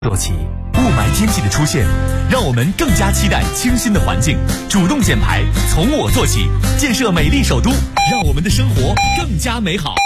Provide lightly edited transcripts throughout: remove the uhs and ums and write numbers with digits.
做起，雾霾天气的出现，让我们更加期待清新的环境。主动减排，从我做起，建设美丽首都，让我们的生活更加美好。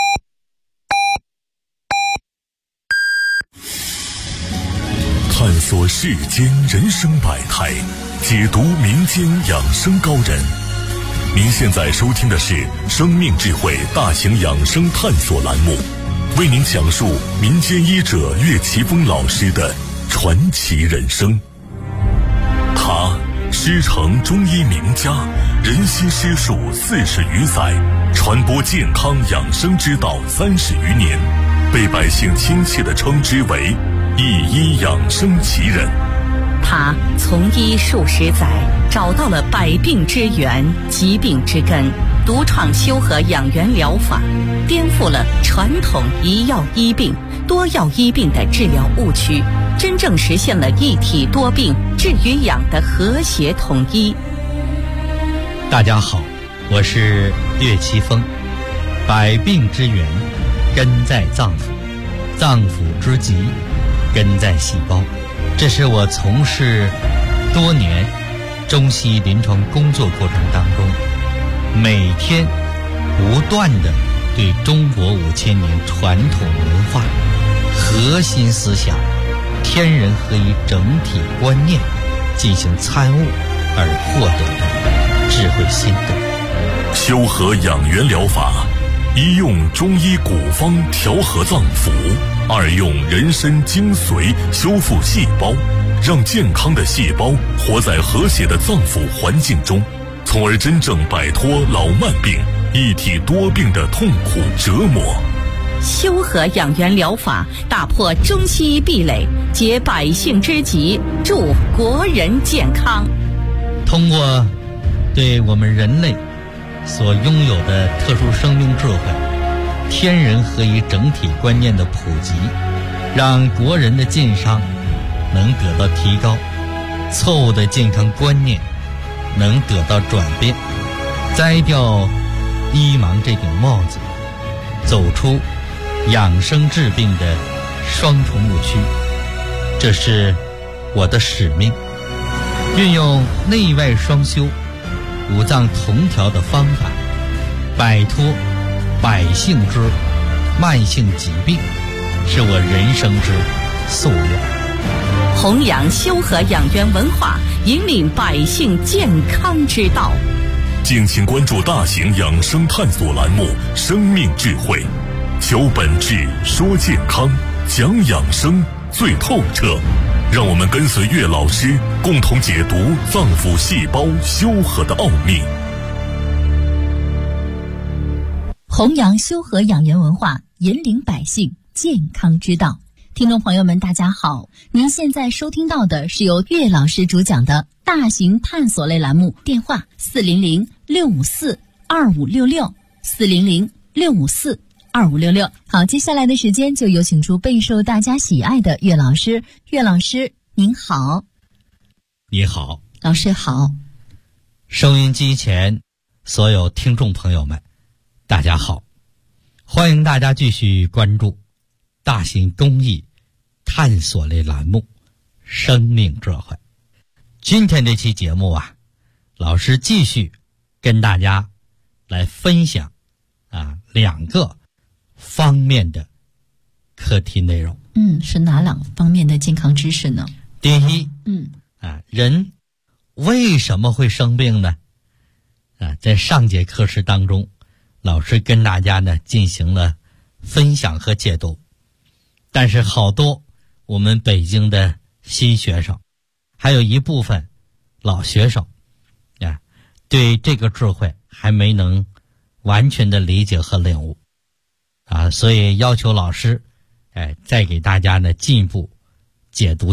探索世间人生百态，解读民间养生高人。您现在收听的是生命智慧大型养生探索栏目，为您讲述民间医者岳奇峰老师的传奇人生。他师承中医名家，人心师术40余载，传播健康养生之道30余年，被百姓亲切地称之为一医养生奇人。 他从医数十载，找到了百病之源、疾病之根，独创修和养元疗法，颠覆了传统一药医病、多药医病的治疗误区，真正实现了一体多病治与养的和谐统一。 大家好，我是岳奇峰。百病之源根在脏腑，脏腑之疾根在细胞。这是我从事多年中西医临床工作过程当中，每天不断地对中国5000年传统文化核心思想天人合一整体观念进行参悟而获得的智慧心得。 修和养元疗法，一用中医古方调和脏腑，二用人参精髓修复细胞，让健康的细胞活在和谐的脏腑环境中，从而真正摆脱老慢病、一体多病的痛苦折磨。 修和养元疗法打破中西医壁垒，解百姓之急，助国人健康。 通过对我们人类所拥有的特殊生命智慧、天人合一整体观念的普及，让国人的健康能得到提高，错误的健康观念能得到转变，摘掉医盲这顶帽子，走出养生治病的双重误区。这是我的使命，运用内外双修、五脏同调的方法，摆脱百姓之慢性疾病，是我人生之夙愿。 弘扬修和养元文化，引领百姓健康之道。 敬请关注大型养生探索栏目《生命智慧》，求本质，说健康，讲养生最透彻。让我们跟随岳老师，共同解读脏腑细胞修和的奥秘。 弘扬修和养元文化，引领百姓健康之道。听众朋友们大家好，您现在收听到的是由岳老师主讲的大型探索类栏目，电话400-654-2566 400-654-2566。好，接下来的时间就有请出备受大家喜爱的岳老师。岳老师您好。 你好。 老师好。 收音机前所有听众朋友们大家好，欢迎大家继续关注大型公益探索类栏目《生命智慧》。今天这期节目老师继续跟大家来分享2个方面的课题内容。 是哪2方面的健康知识呢？ 第一，人为什么会生病呢？在上节课时当中，老师跟大家呢进行了分享和解读，但是好多我们北京的新学生，还有一部分老学生对这个智慧还没能完全的理解和领悟所以要求老师再给大家呢进一步解读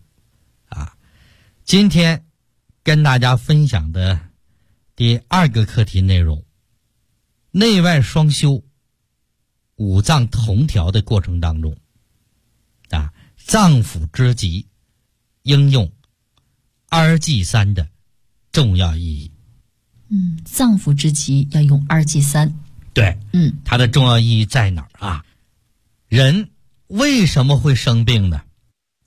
今天跟大家分享的第2个课题内容，内外双修、五脏同调的过程当中脏腑之疾应用2G3的重要意义。 脏腑之疾要用2G3。 对，它的重要意义在哪儿人为什么会生病呢？对，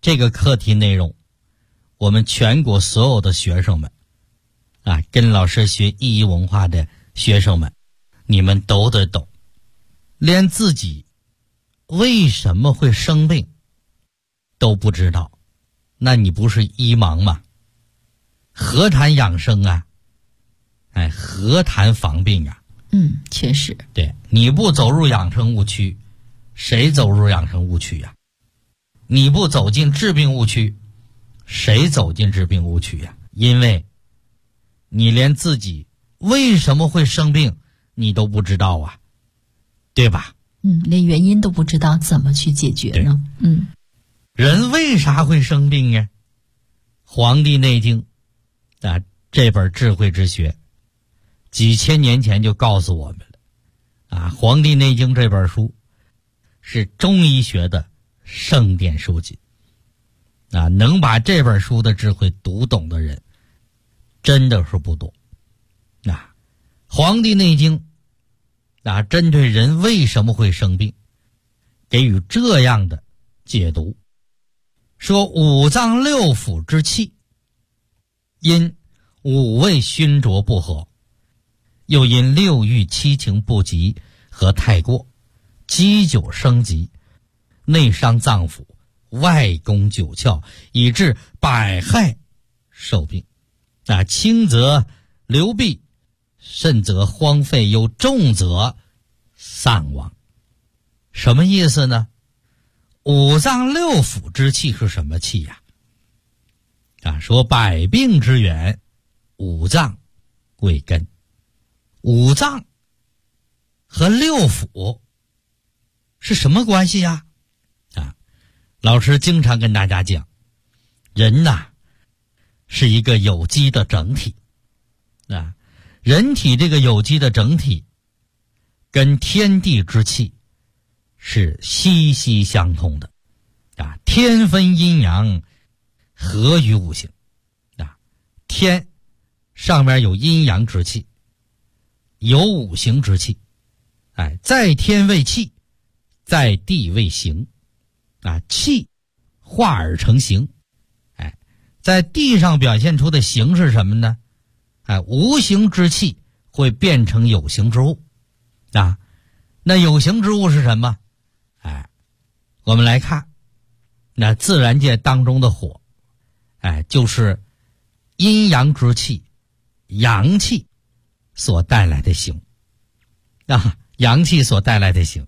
这个课题内容，我们全国所有的学生们跟老师学意义文化的学生们，你们都得懂。连自己为什么会生病都不知道，那你不是医盲吗？何谈养生啊？何谈防病啊？ 确实。 对，你不走入养生误区，谁走入养生误区呀？你不走进治病误区，谁走进治病误区呀？因为你连自己为什么会生病你都不知道啊，对吧？ 连原因都不知道，怎么去解决呢？ 人为啥会生病呀？《黄帝内经》这本智慧之学几千年前就告诉我们了。《黄帝内经》这本书是中医学的圣典书籍。能把这本书的智慧读懂的人真的是不多。《黄帝内经》针对人为什么会生病给予这样的解读，说五脏六腑之气因五味熏浊不和，又因六欲七情不及和太过，积久生疾，内伤脏腑，外攻九窍，以致百害受病。轻则流弊，甚则荒废，又重则丧亡。什么意思呢？五脏六腑之气是什么气呀？说百病之源，五脏归根。五脏和六腑是什么关系呀？老师经常跟大家讲，人是一个有机的整体。人体这个有机的整体跟天地之气是息息相通的。天分阴阳，合于五行。天上面有阴阳之气，有五行之气。在天为气，在地为形。气化而成形。在地上表现出的形是什么呢？无形之气会变成有形之物。那有形之物是什么？我们来看那自然界当中的火，就是阴阳之气，阳气所带来的形。阳气所带来的形。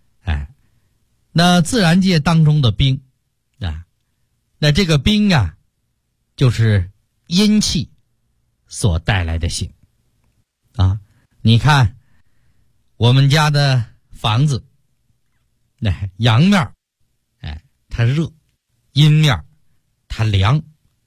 那自然界当中的冰，那这个冰就是阴气所带来的形。你看我们家的房子，阳面它热，阴面它凉。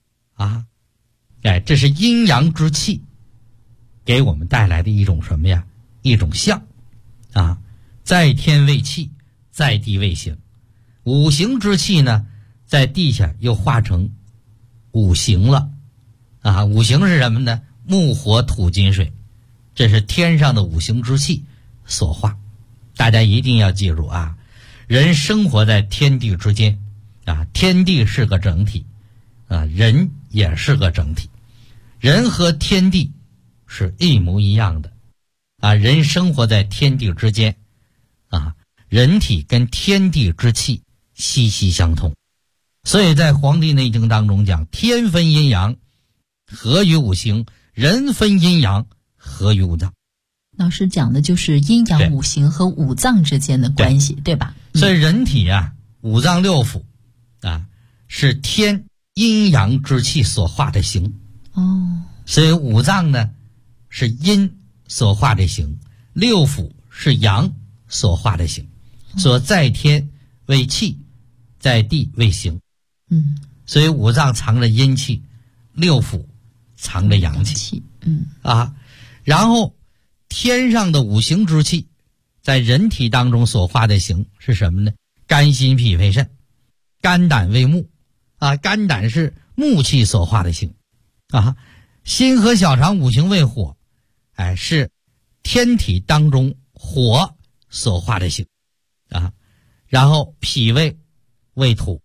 这是阴阳之气给我们带来的一种什么呀？一种象。在天为气，在地为形。五行之气呢，在地下又化成五行了。五行是什么呢？木火土金水，这是天上的五行之气所化。大家一定要记住人生活在天地之间。天地是个整体，人也是个整体。人和天地是一模一样的。人生活在天地之间。人体跟天地之气息息相通。所以在《黄帝内经》当中讲，天分阴阳，合于五行；人分阴阳，合于五脏。 老师讲的就是阴阳五行和五脏之间的关系， 对吧？ 所以人体五脏六腑是天阴阳之气所化的形。所以五脏呢是阴所化的形，六腑是阳所化的形。所在天为气，在地为形。所以五脏藏着阴气，六腑藏着阳气。然后天上的五行之气在人体当中所化的形是什么呢？肝心脾肺肾。肝胆为木。肝胆是木气所化的形。心和小肠五行为火，是天体当中火所化的形。然后脾胃为土，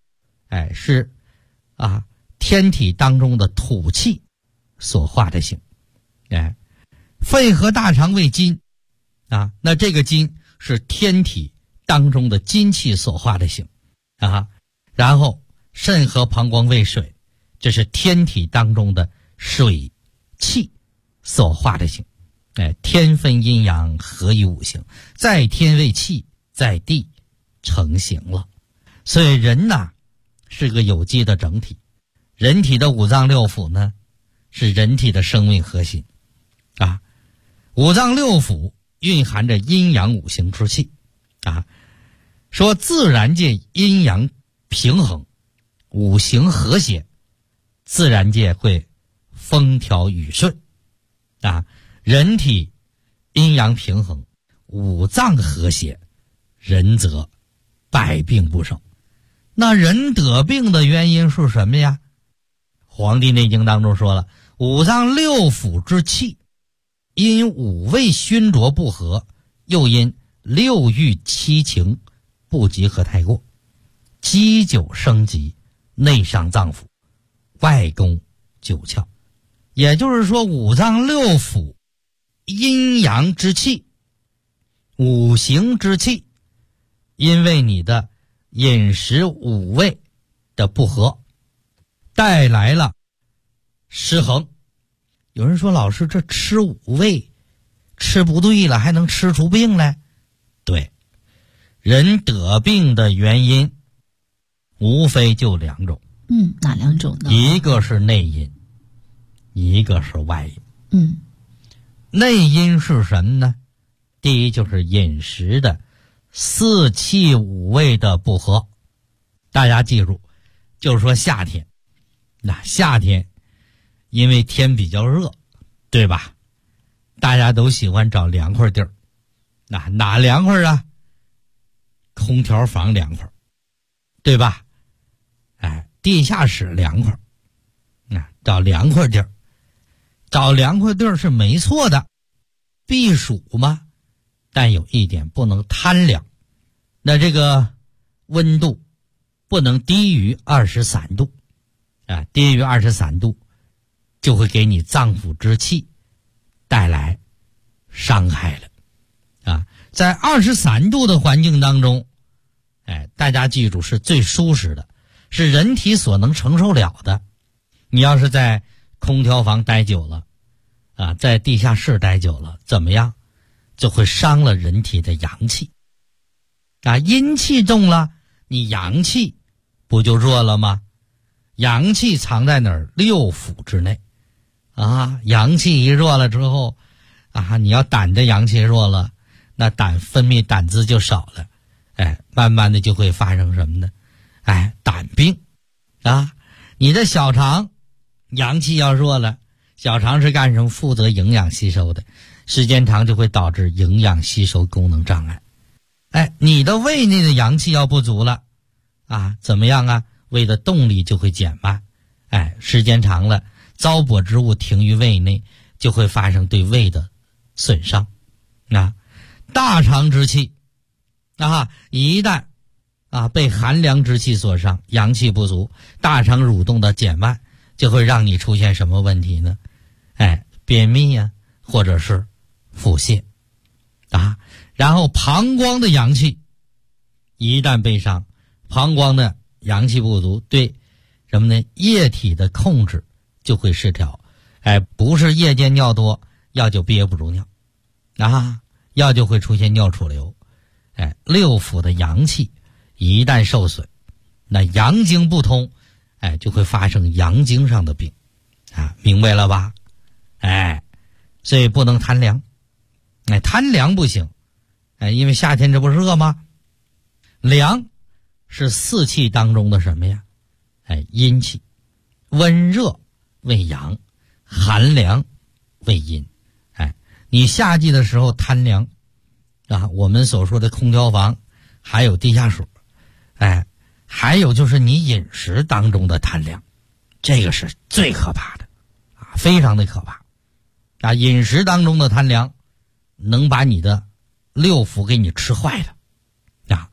是天体当中的土气所化的形。肺和大肠为金那这个金是天体当中的金气所化的形然后肾和膀胱为水，这是天体当中的水气所化的形。天分阴阳，合于五行，在天为气，在地成形了。所以人是个有机的整体，人体的五脏六腑呢是人体的生命核心五脏六腑蕴含着阴阳五行之气说自然界阴阳平衡，五行和谐，自然界会风调雨顺人体阴阳平衡，五脏和谐，人则百病不生。那人得病的原因是什么呀？黄帝内经当中说了，五脏六腑之气因五味熏灼不和，又因六欲七情不集合太过，积久生疾，内伤脏腑，外攻九窍。也就是说，五脏六腑阴阳之气，五行之气，因为你的饮食五味的不合，带来了失衡。有人说，老师，这吃五味吃不对了，还能吃出病来？对，人得病的原因无非就两种。 哪两种呢？ 一个是内因，一个是外因。内因是什么呢？第一就是饮食的四气五味的不合。大家记住，就是说夏天，夏天因为天比较热，对吧？大家都喜欢找凉快地儿。哪凉快啊？空调房凉快，对吧？地下室凉快，找凉快地儿。找凉快地儿是没错的，避暑嘛，但有一点不能贪凉。那这个温度不能低于23度低于23度就会给你脏腑之气带来伤害了在23度的环境当中大家记住，是最舒适的，是人体所能承受了的。你要是在空调房待久了在地下室待久了，怎么样？就会伤了人体的阳气阴气重了，你阳气不就弱了吗？阳气藏在哪儿？六腑之内阳气一弱了之后你要胆的阳气弱了，那胆分泌胆汁就少了慢慢的就会发生什么呢？胆病你的小肠阳气要弱了，小肠是干什么？负责营养吸收的，时间长就会导致营养吸收功能障碍。你的胃内的阳气要不足了怎么样胃的动力就会减慢时间长了，糟粕之物停于胃内，就会发生对胃的损伤大肠之气一旦被寒凉之气所伤，阳气不足，大肠蠕动的减慢，就会让你出现什么问题呢？便秘或者是腹泻然后膀胱的阳气一旦被伤，膀胱的阳气不足，对什么呢？液体的控制就会失调不是夜间尿多，药就憋不住尿药就会出现尿储留六腑的阳气一旦受损，那阳经不通就会发生阳经上的病明白了吧？所以不能贪凉贪凉不行因为夏天这不热吗？凉是四气当中的什么呀？阴气。温热为阳，寒凉为阴你夏季的时候贪凉我们所说的空调房还有地下水还有就是你饮食当中的贪凉，这个是最可怕的非常的可怕饮食当中的贪凉能把你的六腑给你吃坏了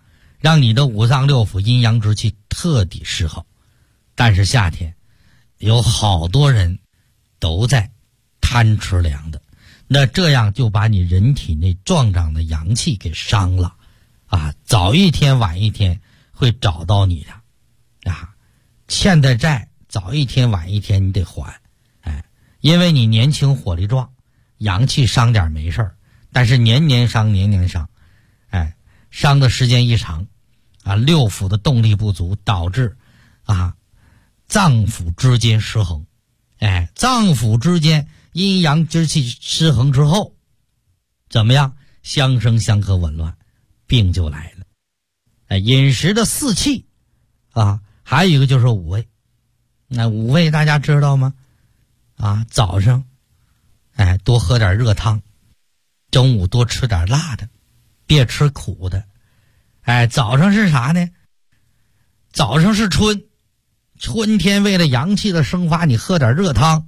让你的五脏六腑阴阳之气彻底失衡。但是夏天有好多人都在贪吃凉的，那这样就把你人体内壮长的阳气给伤了啊！早一天晚一天会找到你的啊！欠的债早一天晚一天你得还，因为你年轻火力壮，阳气伤点没事儿，但是年年伤，伤的时间一长啊，六腑的动力不足，导致脏腑之间失衡，脏腑之间阴阳之气失衡之后，怎么样？相生相克紊乱，病就来了。饮食的四气还有一个就是五味。那五味大家知道吗？早上多喝点热汤，中午多吃点辣的，别吃苦的。早上是啥呢？早上是春天，为了阳气的生发，你喝点热汤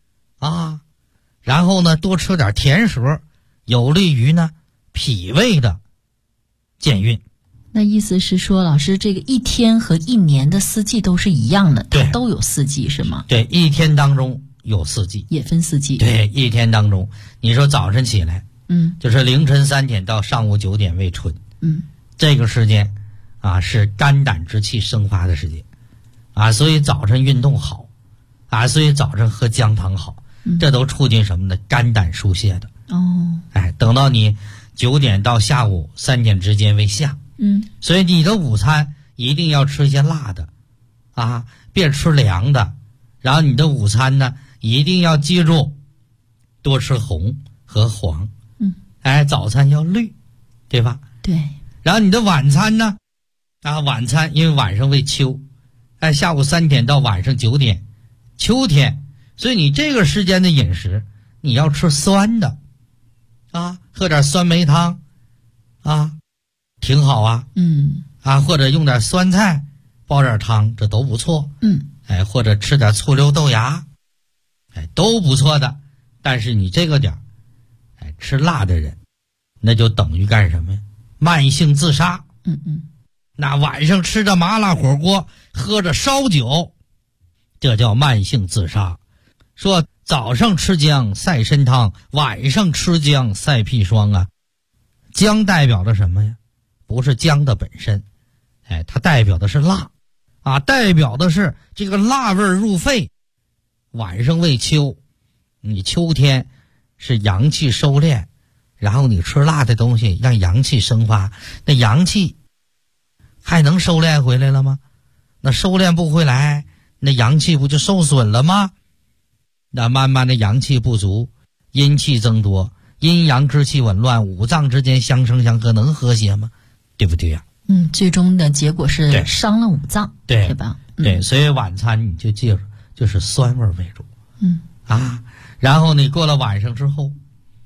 然后呢多吃点甜食，有利于呢脾胃的健运。 那意思是说，老师，这个一天和一年的四季都是一样的，它都有四季是吗？ 对，一天当中有四季， 也分四季。 对，一天当中，你说早晨起来，就是凌晨3点到上午9点为春，这个时间是肝胆之气生发的时间所以早晨运动好所以早晨喝姜汤好，这都促进什么呢？肝胆疏泄的。等到你9点到下午3点之间为下。所以你的午餐一定要吃一些辣的别吃凉的。然后你的午餐呢一定要记住多吃红和黄。早餐要绿，对吧？ 对。 然后你的晚餐呢晚餐因为晚上为秋，下午3点到晚上9点，秋天，所以你这个时间的饮食你要吃酸的喝点酸梅汤挺好或者用点酸菜煲点汤，这都不错。或者吃点醋溜豆芽都不错的。但是你这个点吃辣的人，那就等于干什么呀？慢性自杀。那晚上吃着麻辣火锅，喝着烧酒，这叫慢性自杀。说早上吃姜赛参汤，晚上吃姜赛砒霜姜代表的什么呀？不是姜的本身，它代表的是辣代表的是这个辣味入肺。晚上为秋，你秋天是阳气收敛，然后你吃辣的东西让阳气生发，那阳气还能收敛回来了吗？那收敛不回来，那阳气不就受损了吗？那慢慢的阳气不足，阴气增多，阴阳之气紊乱，五脏之间相生相克，能和谐吗？对不对呀？ 最终的结果是伤了五脏，对吧？ 对，所以晚餐你就记住，就是酸味为主。然后你过了晚上之后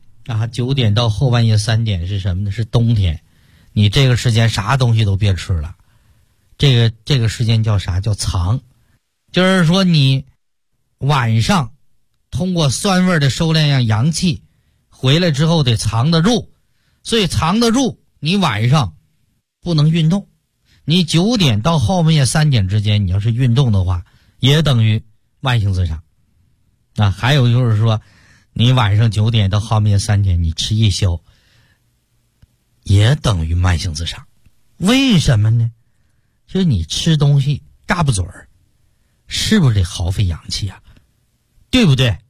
9点到后半夜3点是什么呢？是冬天，你这个时间啥东西都别吃了。这个时间叫啥？叫藏。就是说你晚上通过酸味的收敛，让阳气回来之后得藏得住，所以藏得住，你晚上不能运动。你9点到后半夜3点之间，你要是运动的话，也等于慢性自杀。还有就是说，你晚上9点到后半夜3点，你吃夜宵，也等于慢性自杀。为什么呢？就是你吃东西嘎不嘴儿，是不是得耗费阳气对不对？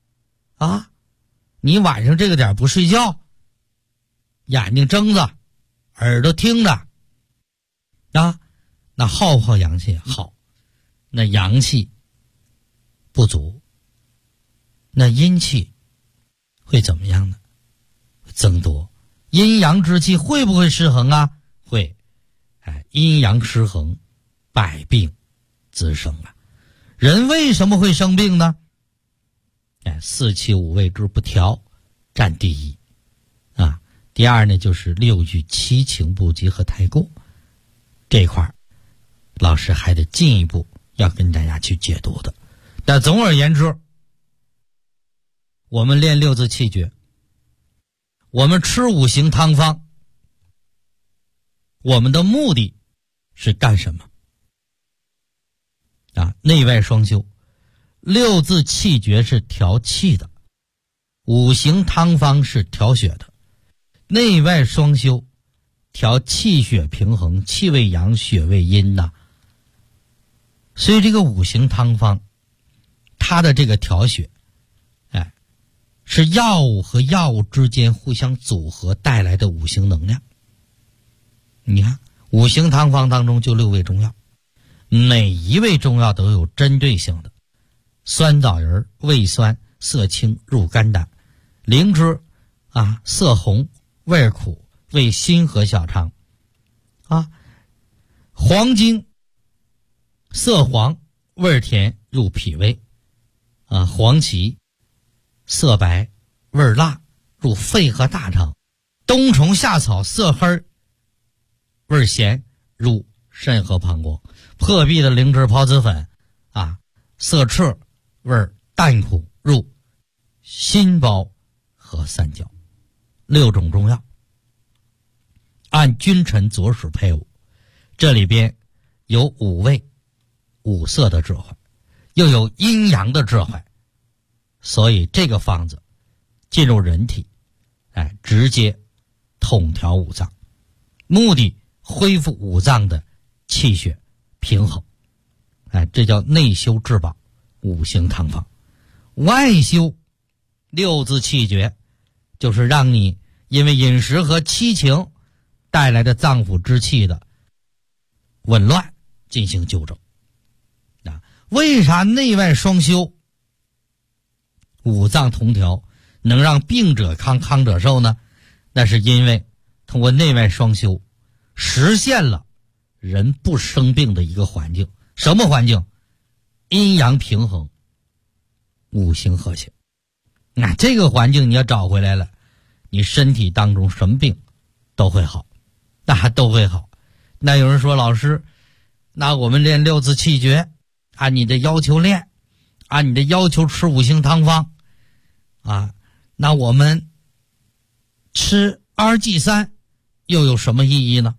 你晚上这个点不睡觉，眼睛睁着，耳朵听着那耗不耗阳气？耗。那阳气不足，那阴气会怎么样呢？增多。阴阳之气会不会失衡会。阴阳失衡，百病滋生人为什么会生病呢？四气五味之不调占第一第二呢就是六欲七情不及和太过。这块儿老师还得进一步要跟大家去解读的。但总而言之，我们练六字气诀，我们吃五行汤方， 我们的目的是干什么？内外双修，六字气诀是调气的，五行汤方是调血的，内外双修，调气血平衡，气为阳，血为阴呐。所以这个五行汤方，它的这个调血，是药物和药物之间互相组合带来的五行能量。你看，五行汤方当中就6味中药，每一味中药都有针对性的。酸枣仁味酸，色清，入肝胆；灵芝色红，味苦，为心和小肠；黄精色黄，味甜，入脾胃；黄芪色白，味辣，入肺和大肠；冬虫夏草色黑，味咸，入肾和膀胱；破壁的灵芝孢子粉色赤，味淡苦，入心包和三焦。6种中药按君臣佐使配伍，这里边有五味五色的智慧，又有阴阳的智慧，所以这个方子进入人体，直接统调五脏，目的恢复五脏的气血平衡。这叫内修治保五行汤方。外修六字气诀，就是让你因为饮食和七情带来的脏腑之气的紊乱进行纠正。为啥内外双修五脏同调能让病者康，康者寿呢？那是因为通过内外双修实现了人不生病的一个环境。什么环境？阴阳平衡，五行和谐。这个环境你要找回来了，你身体当中什么病都会好，都会好。那有人说，老师，那我们练六字气诀，按你的要求练，按你的要求吃五行汤方那我们吃 RG3 又有什么意义呢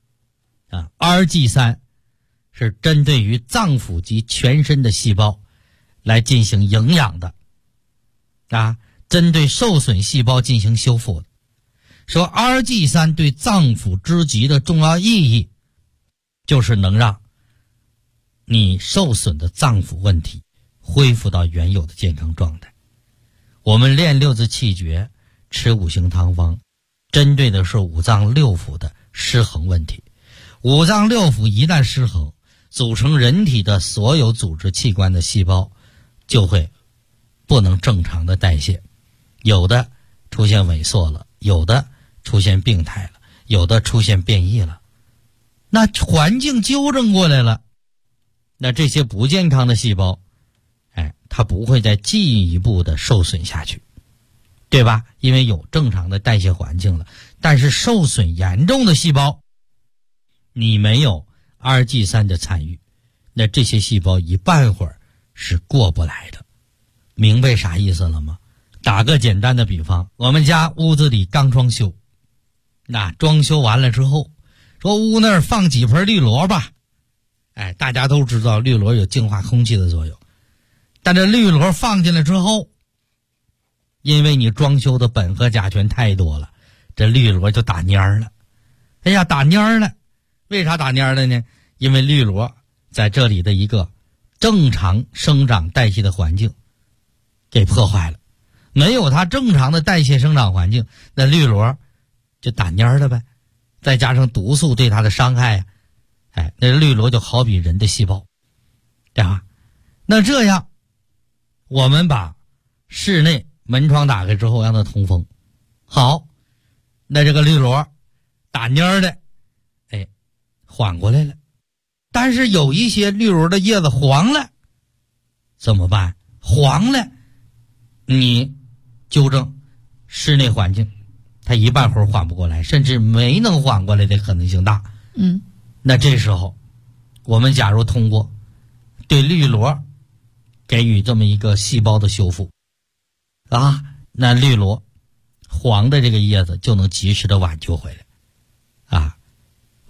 ？RG3 是针对于脏腑及全身的细胞来进行营养的针对受损细胞进行修复的。说 RG3 对脏腑之极的重要意义，就是能让你受损的脏腑问题恢复到原有的健康状态。我们练六字气诀，吃五行汤方，针对的是五脏六腑的失衡问题。五脏六腑一旦失衡，组成人体的所有组织器官的细胞就会不能正常的代谢，有的出现萎缩了，有的出现病态了，有的出现变异了。那环境纠正过来了，那这些不健康的细胞它不会再进一步的受损下去，对吧？因为有正常的代谢环境了。但是受损严重的细胞，你没有 RG3 的参与，那这些细胞一半会儿是过不来的。明白啥意思了吗？打个简单的比方，我们家屋子里刚装修，那装修完了之后，说屋那儿放几盆绿萝吧，大家都知道绿萝有净化空气的作用。但这绿萝放进来之后，因为你装修的苯和甲醛太多了，这绿萝就打蔫了。打蔫了，为啥打蔫了呢？因为绿萝在这里的一个正常生长代谢的环境给破坏了，没有它正常的代谢生长环境，那绿萝就打蔫了呗。再加上毒素对它的伤害那绿萝就好比人的细胞，对吧？那这样我们把室内门窗打开之后让它通风，好，那这个绿萝打蔫的缓过来了。但是有一些绿萝的叶子黄了，怎么办？黄了，你纠正室内环境，它一半会儿缓不过来，甚至没能缓过来的可能性大。那这时候我们假如通过对绿萝给予这么一个细胞的修复那绿萝黄的这个叶子就能及时的挽救回来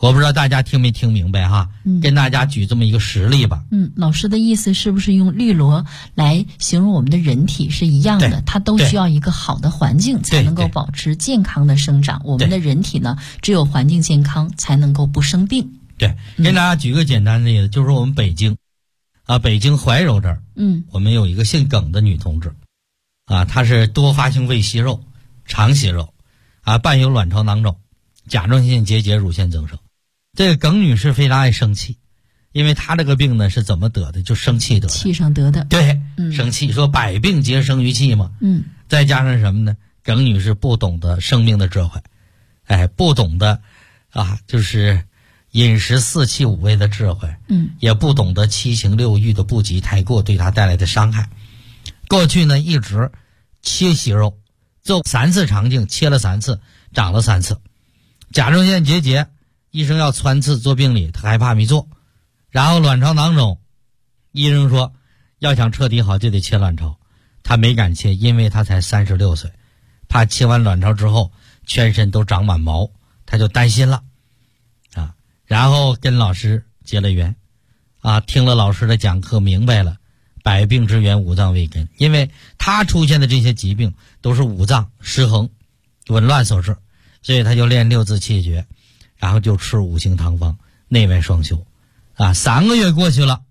我不知道大家听没听明白哈，跟大家举这么一个实例吧。 老师的意思是不是用绿萝来形容我们的人体是一样的？它都需要一个好的环境才能够保持健康的生长。我们的人体呢，只有环境健康才能够不生病。 对，跟大家举个简单的例子，就是我们北京北京怀柔这儿，我们有一个姓耿的女同志，她是多发性胃息肉、肠息肉，伴有卵巢囊肿、甲状腺结节、乳腺增生。这个耿女士非常爱生气，因为她这个病呢是怎么得的？就生气得的， 气上得的。 对，生气，说百病皆生于气嘛。再加上什么呢？耿女士不懂得生命的智慧，不懂得就是饮食四气五味的智慧，也不懂得七情六欲的不及太过对她带来的伤害。过去呢一直切息肉，做3次肠镜，切了3次，长了3次。甲状腺结节，医生要穿刺做病理，他害怕没做。然后卵巢囊肿，医生说要想彻底好就得切卵巢，他没敢切，因为他才36岁，怕切完卵巢之后全身都长满毛，他就担心了然后跟老师结了缘听了老师的讲课，明白了百病之源五脏未根，因为他出现的这些疾病都是五脏失衡紊乱所致，所以他就练6字气诀，然后就吃五行汤方，内外双修3个月过去了，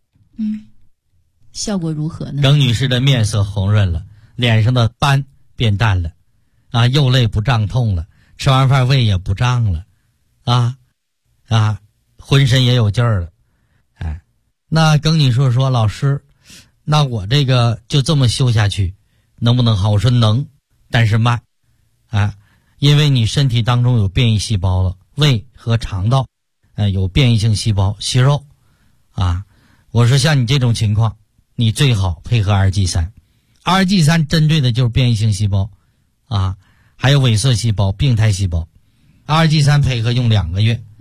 效果如何呢？ 耿女士的面色红润了，脸上的斑变淡了右肋不胀痛了，吃完饭胃也不胀了浑身也有劲儿了。那耿女士说，老师，那我这个就这么修下去能不能好？我说能，但是慢因为你身体当中有变异细胞了，胃和肠道有变异性细胞息肉我说像你这种情况，你最好配合2G3 针对的就是变异性细胞还有萎缩细胞、病态细胞。2G3 配合用2个月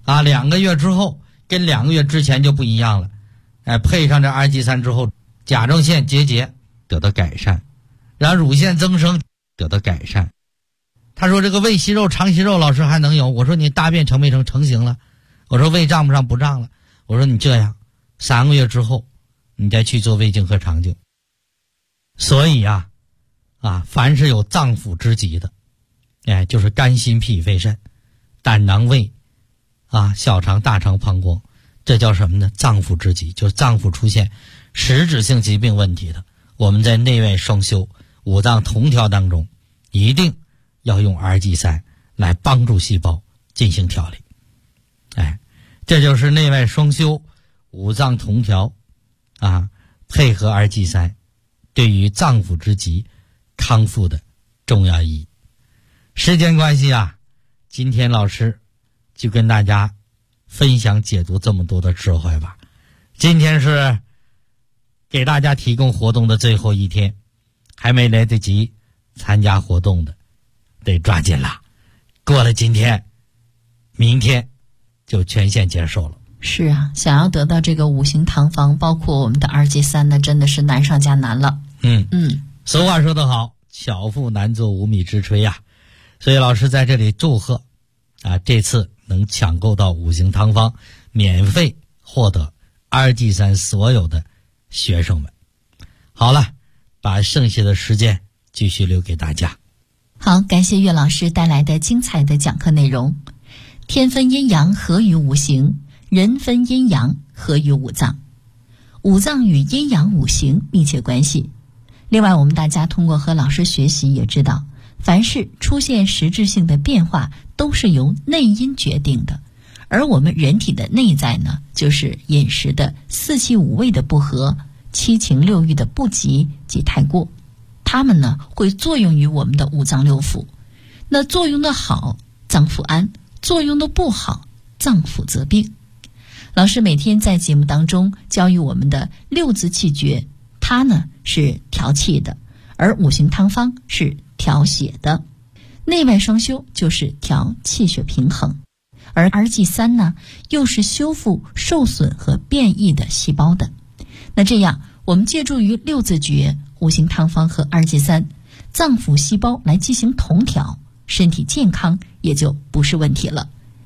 2个月之后跟2个月之前就不一样了配上这 2G3 之后，甲状腺结节得到改善，然后乳腺增生得到改善。他说这个胃息肉、肠息肉老师还能有？我说你大便成没成？成型了。我说胃胀不胀？不胀了。我说你这样3个月之后你再去做胃镜和肠镜。所以凡是有脏腑之疾的就是肝心脾肺肾、胆囊胃小肠、大肠、膀胱，这叫什么呢？脏腑之疾，就是脏腑出现实质性疾病问题的，我们在内外双修、五脏同调当中，一定要用 2G3 来帮助细胞进行调理。这就是内外双修、五脏同调配合 2G3 对于脏腑之疾康复的重要意义。时间关系今天老师就跟大家分享解读这么多的智慧吧。今天是给大家提供活动的最后一天，还没来得及参加活动的得抓紧了，过了今天明天就全线接受了。 是想要得到这个五行汤方，包括我们的2G3呢，真的是难上加难了。 俗话说得好，巧妇难做无米之炊所以老师在这里祝贺这次能抢购到五行汤方，免费获得 2G3 所有的学生们。好了，把剩下的时间继续留给大家。 好，感谢岳老师带来的精彩的讲课内容。天分阴阳合于五行，人分阴阳合于五脏，五脏与阴阳五行密切关系。另外，我们大家通过和老师学习也知道，凡是出现实质性的变化都是由内因决定的，而我们人体的内在呢，就是饮食的四气五味的不和、七情六欲的不及及太过，它们呢会作用于我们的五脏六腑。那作用的好，脏腑安；作用的不好，脏腑则病。老师每天在节目当中教育我们的6字气诀，它呢是调气的，而五行汤方是调血的，内外双修就是调气血平衡，而 2G3 呢又是修复受损和变异的细胞的。那这样我们借助于6字诀、五行汤方和 2G3， 脏腑细胞来进行同调，身体健康也就不是问题了。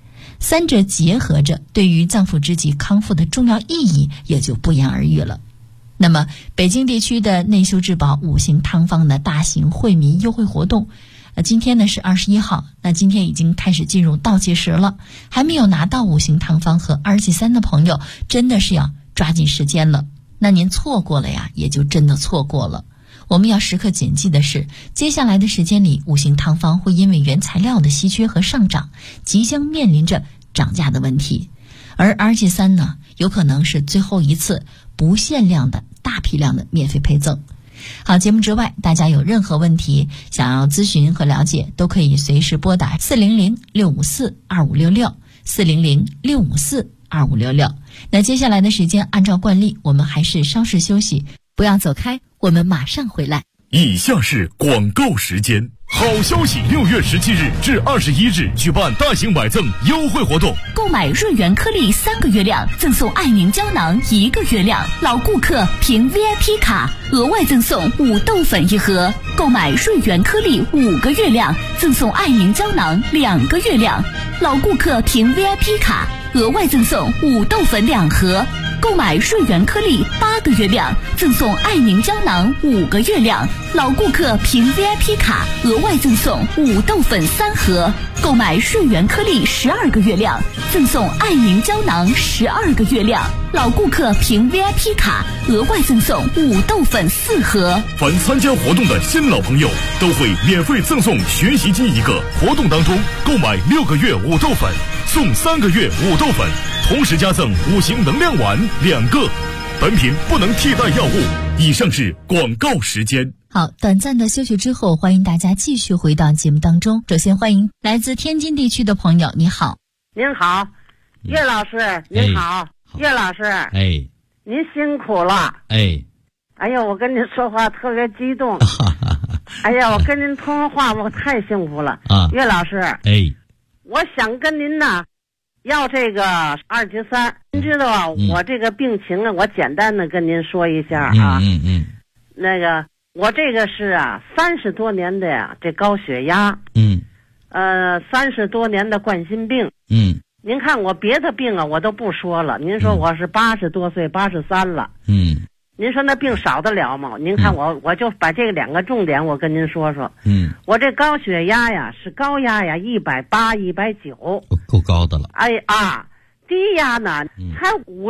三者结合着，对于脏腑之疾康复的重要意义也就不言而喻了。那么北京地区的内修治保五行汤方的大型惠民优惠活动，今天呢是21号，那今天已经开始进入倒计时了，还没有拿到五行汤方和2G3的朋友，真的是要抓紧时间了。那您错过了呀，也就真的错过了。我们要时刻谨记的是，接下来的时间里，五行汤方会因为原材料的稀缺和上涨，即将面临着涨价的问题。而 2G3 呢，有可能是最后一次不限量的大批量的免费配赠。好，节目之外，大家有任何问题想要咨询和了解，都可以随时拨打400-654-2566 400-654-2566。那接下来的时间，按照惯例，我们还是稍事休息，不要走开，我们马上回来。 以下是广告时间。好消息！6月17日至21日举办大型买赠优惠活动， 购买润源颗粒3个月量，赠送爱凝胶囊1个月量，老顾客凭 VIP 卡额外赠送5豆粉1盒；购买润源颗粒5个月量，赠送爱凝胶囊2个月量，老顾客凭 VIP 卡额外赠送5豆粉2盒；购买润源颗粒8个月量，赠送爱凝胶囊5个月量，老顾客凭 VIP 卡额外赠送5豆粉3盒；购买润源颗粒12个月量，赠送爱凝胶囊12个月量，老顾客凭 VIP 卡额外赠送5豆粉4盒。 凡参加活动的新老朋友都会免费赠送学习机1个。活动当中购买6个月5豆粉，送3个月5豆粉，同时加赠5行能量丸2个。本品不能替代药物。以上是广告时间。 好，短暂的休息之后，欢迎大家继续回到节目当中。首先欢迎来自天津地区的朋友，你好。 您好，岳老师，您好，岳老师，您辛苦了。哎呀，我跟您说话特别激动。哎呀，我跟您通话我太幸福了。岳老师，我想跟您呢要这个2G3，您知道啊，我这个病情啊，我简单的跟您说一下啊。那个我这个是30多年的呀，这高血压，30多年的冠心病，您看我别的病啊我都不说了，您说我是80多岁83了，您说那病少得了吗？您看我就把这个2个重点我跟您说说。我这高血压呀是高压呀180、190， 够高的了。 低压呢才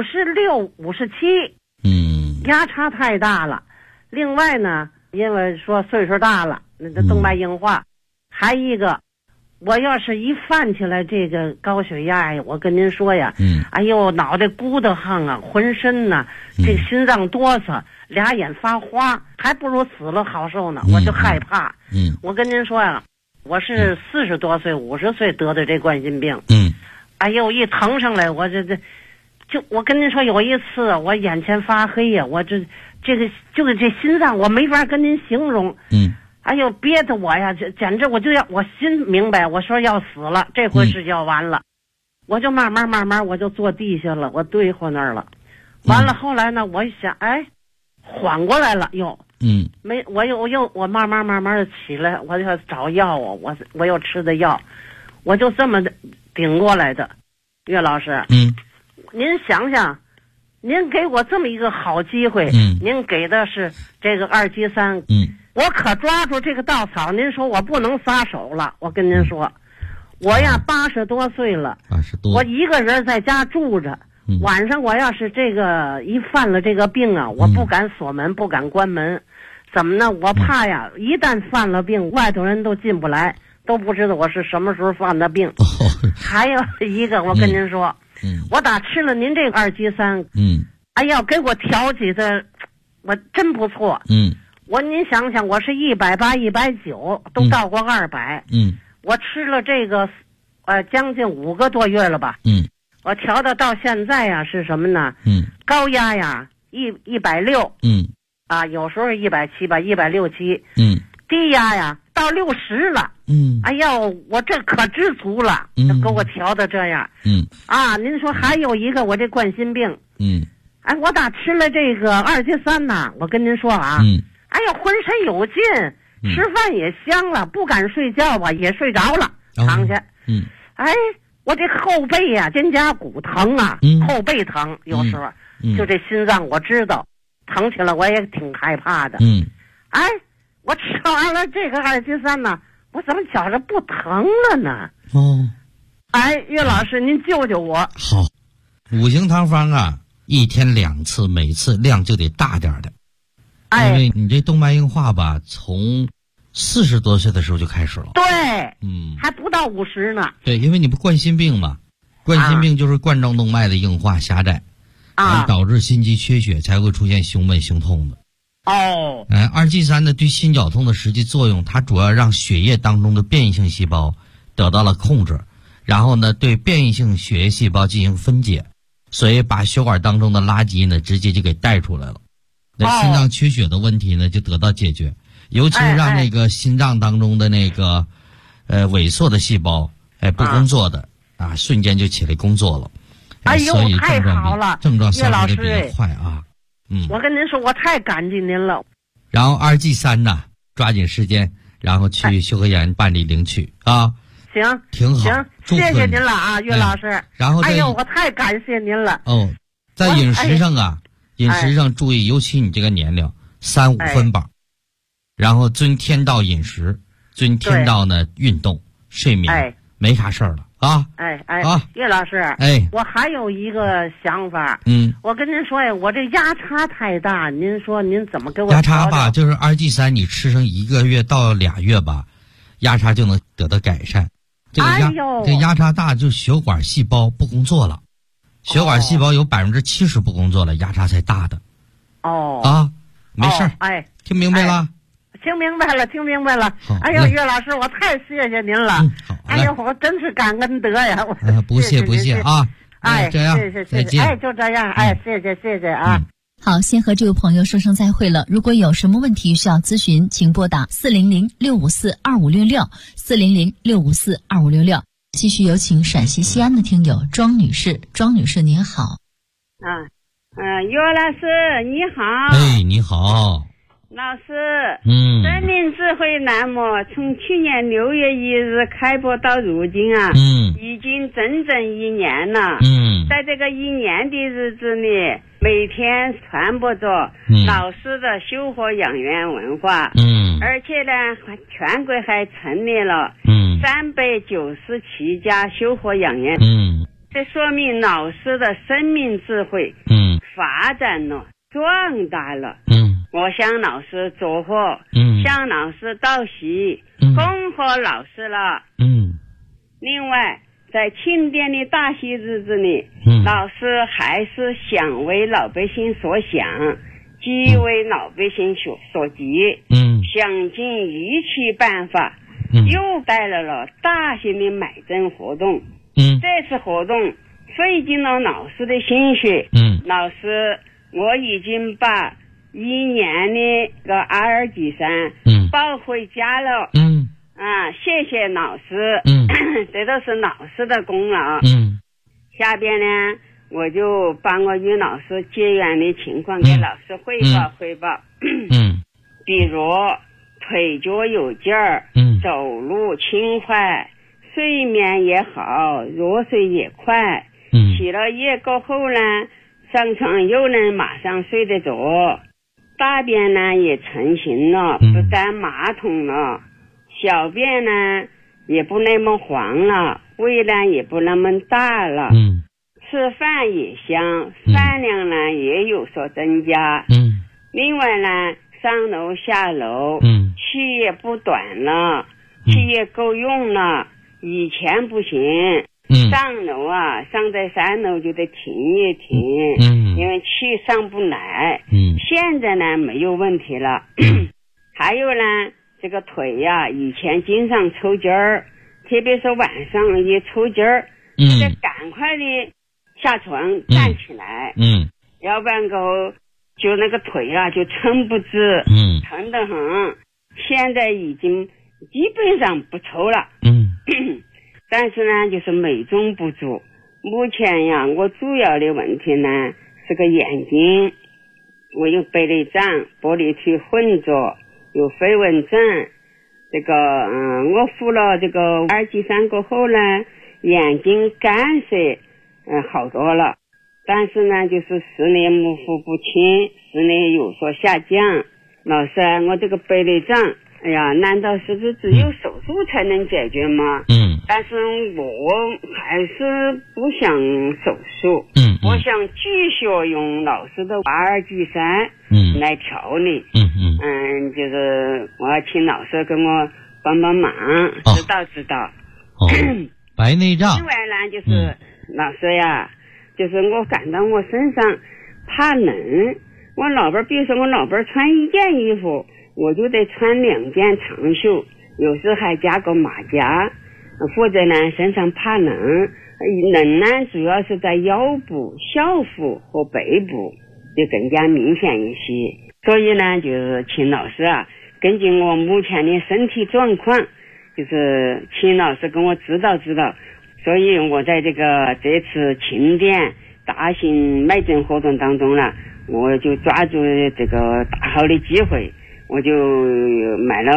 56、57，压差太大了。另外呢，因为说岁数大了，那动脉硬化，还一个，我要是一犯起来这个高血压呀，我跟您说呀，哎呦，脑袋咕得慌啊，浑身呢，这心脏哆嗦，2眼发花，还不如死了好受呢，我就害怕。我跟您说呀，我是40多岁、50岁得的这冠心病。哎呦，一疼上来，我我跟您说，有一次我眼前发黑呀，我这心脏我没法跟您形容。哎呦，憋得我呀，简直我心明白，我说要死了，这回是要完了。我就慢慢我就坐地下了，我堆活那儿了。完了后来呢，我一想，缓过来了又。我慢慢的起来，我就找药啊，我又吃的药，我就这么顶过来的。岳老师，您想想，您给我这么一个好机会，您给的是这个2G3，我可抓住这个稻草，您说我不能撒手了。我跟您说，我呀80多岁了，80多，我一个人在家住着，晚上我要是这个一犯了这个病啊，我不敢锁门，不敢关门，怎么呢？我怕呀，一旦犯了病，外头人都进不来，都不知道我是什么时候犯的病。还有一个，我跟您说，我打吃了您这个2G3，哎呀，给我调剂的，我真不错。您想想，我是180、190，都到过200。我吃了这个，将近5个多月了吧。我调的到现在呀是什么呢？高压呀160，有时候170吧，167。低压呀到60了。哎呦，我这可知足了，给我调的这样。您说还有一个，我这冠心病。我打吃了这个2G3呢，我跟您说啊。哎呀，浑身有劲，吃饭也香了，不敢睡觉吧，也睡着了，躺下。 我这后背呀、肩胛骨疼啊，后背疼，有时候、就这心脏我知道疼起来，我也挺害怕的。哎，我吃完了这个2G3呢，我怎么觉着不疼了呢？哎，岳老师，您救救我。 好，五行汤方啊，1天2次，每次量就得大点的。因为你这动脉硬化吧，从40多岁的时候就开始了。 对，还不到50呢。 对，因为你不冠心病嘛，冠心病就是冠状动脉的硬化狭窄，导致心肌缺血，才会出现胸闷胸痛的。2G3呢，对心绞痛的实际作用，它主要让血液当中的变异性细胞得到了控制，然后呢，对变异性血液细胞进行分解，所以把血管当中的垃圾呢，直接就给带出来了。那心脏缺血的问题呢，就得到解决，尤其是让那个心脏当中的那个萎缩的细胞不工作的瞬间就起来工作了。所以太好了， 症状消除的比较快啊。 我跟您说，我太感激您了。 然后2G3呢，抓紧时间，然后去修和养办理领取啊。 行， 挺好。 行，谢谢您了啊，岳老师。 然后我太感谢您了。 在饮食上饮食上注意，尤其你这个年龄，3、5分饱，然后遵天道饮食，遵天道呢运动、睡眠，没啥事儿了啊。 岳老师，我还有一个想法。我跟您说呀，我这压差太大，您说您怎么给我压差吧？就是2G3，你吃上1个月到2月吧，压差就能得到改善。这压差大，就血管细胞不工作了。血管细胞有70%不工作了，压差才大的。没事儿。听明白了？ 听明白了，听明白了。岳老师，我太谢谢您了。我真是感恩德呀。 不谢啊。这样， 谢谢， 再见。 就这样。谢谢啊。 好，先和这位朋友说声再会了。如果有什么问题需要咨询，请拨打400-654-2566 400-654-2566。继续有请陕西西安的听友庄女士。庄女士您好。 岳老师你好。 你好。 老师，生命智慧栏目从去年6月1日开播到如今啊，已经整整1年了。在这个1年的日子里，每天传播着老师的修和养元文化。而且呢，全国还成立了397家修和养元。这说明老师的生命智慧发展了，壮大了。我向老师祝贺，向老师道喜，恭贺老师了。另外，在庆典的大喜日子里，老师还是想为老百姓所想，即为老百姓所急，想尽一切办法，又带来了大型的买证活动。这次活动费尽了老师的心血。老师，我已经把1年的个2G3抱回家了。谢谢老师。这都是老师的功劳。下边呢，我就把我与老师结缘的情况给老师汇报。比如腿脚有劲儿，走路轻快，睡眠也好，入睡也快。起了夜过后呢，上床又能马上睡得着。大便呢也成型了，不沾马桶了。小便呢也不那么黄了，胃呢也不那么大了。吃饭也香，饭量呢也有所增加。另外呢，上楼下楼，气也不短了，气也够用了。以前不行，上楼上在3楼就得停一停，因为气上不来。现在呢没有问题了。还有呢，这个腿以前经常抽筋儿，特别是晚上一抽筋儿，得赶快的下床站起来，要不然就那个腿就撑不直，疼得很。现在已经基本上不抽了。但是呢，就是美中不足。目前我主要的问题呢是个眼睛，我有白内障、玻璃体混浊，有飞蚊症。这个我服了这个2G3过后呢， 眼睛干涩，好多了。但是呢，就是视力模糊不清，视力有所下降。老师，我这个白内障，哎呀，难道是不是只有手术才能解决吗？但是我还是不想手术。我想继续用老师的阿尔济山来调理。就是我要请老师跟我帮帮忙，指导。 白内障。 另外呢，就是老师呀，就是我感到我身上怕冷，我老伴，比如说我老伴穿一件衣服，我就得穿2件长袖，有时还加个马甲，或者呢身上怕冷，冷呢主要是在腰部、小腹和背部就更加明显一些。所以呢，就是请老师啊，根据我目前的身体状况，就是请老师跟我指导。所以我在这次庆典大型卖诊活动当中呢，我就抓住这个大好的机会，我就买了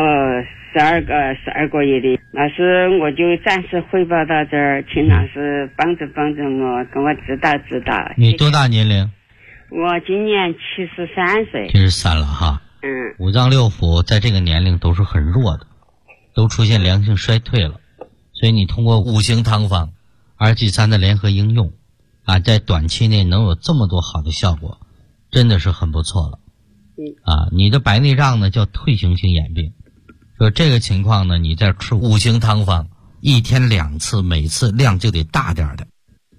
12个月的。老师，我就暂时汇报到这儿，请老师帮助我，跟我指导。 你多大年龄？ 我今年73岁。 73了哈。五脏六腑在这个年龄都是很弱的，都出现良性衰退了。所以你通过五行汤方2G3的联合应用啊，在短期内能有这么多好的效果，真的是很不错了。你的白内障呢叫退行性眼病，就这个情况呢，你在吃五行汤方1天2次，每次量就得大点的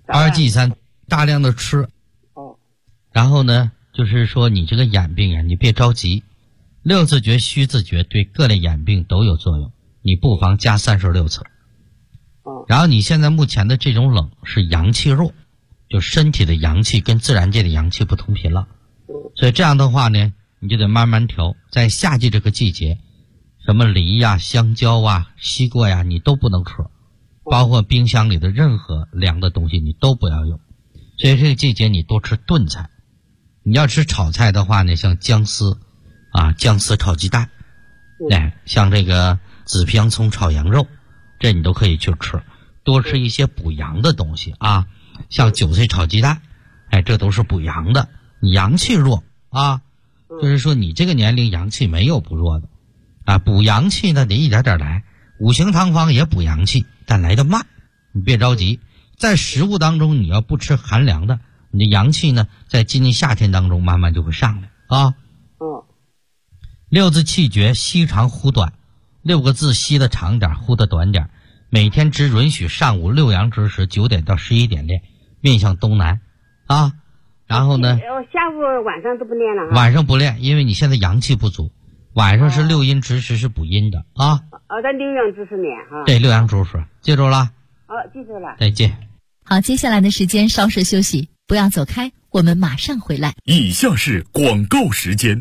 2G3，大量的吃。然后呢，就是说你这个眼病啊，你别着急，6字诀、虚字诀对各类眼病都有作用，你不妨加36次。然后你现在目前的这种冷是阳气弱，就身体的阳气跟自然界的阳气不同频了，所以这样的话呢，你就得慢慢调。在夏季这个季节，什么梨呀、香蕉啊、西瓜呀，你都不能吃，包括冰箱里的任何凉的东西你都不要用。所以这个季节你多吃炖菜，你要吃炒菜的话呢，像姜丝炒鸡蛋，像这个紫皮洋葱炒羊肉，这你都可以去吃。多吃一些补阳的东西啊，像韭菜炒鸡蛋，这都是补阳的。你阳气弱啊，就是说你这个年龄阳气没有不弱的啊，补阳气呢得一点点来。五行汤方也补阳气，但来得慢，你别着急。在食物当中你要不吃寒凉的，你的阳气呢在今年夏天当中慢慢就会上来啊。6字气诀，吸长呼短，6个字吸的长点，呼的短点。每天只允许上午6阳之时9点到11点练，面向东南啊。然后呢， 下午晚上都不练了。 晚上不练，因为你现在阳气不足。晚上是6阴之时是补阴的啊。 在6阳之时练哈。 对，6阳之时，记住了。 记住了。 再见。 好，接下来的时间稍事休息，不要走开，我们马上回来。 以下是广告时间。